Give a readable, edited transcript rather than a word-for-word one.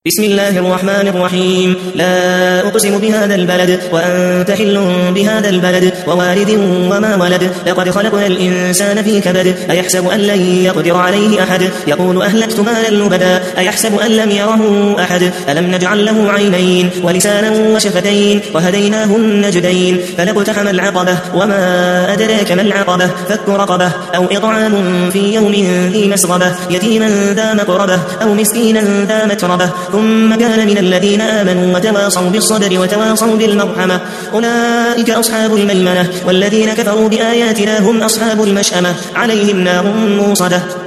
بسم الله الرحمن الرحيم. لا أقسم بهذا البلد وأنت حل بهذا البلد ووالد وما ولد. لقد خلقنا الإنسان في كبد. أيحسب أن لن يقدر عليه أحد. يقول أهلكت مالا لبدا. أيحسب أن لم يره أحد. ألم نجعل له عينين ولسانا وشفتين وهديناه النجدين. فلاقتحم العقبة وما أدراك ما العقبة. فك رقبة أو إطعام في يوم ذي مسغبة يتيما ذا مقربة أو مسكينا ذا متربة ثم كان من الذين آمنوا وتواصوا بالصبر وتواصوا بالمرحمة أولئك أصحاب الميمنة والذين كفروا بآياتنا هم أصحاب المشأمة عليهم نار موصدة.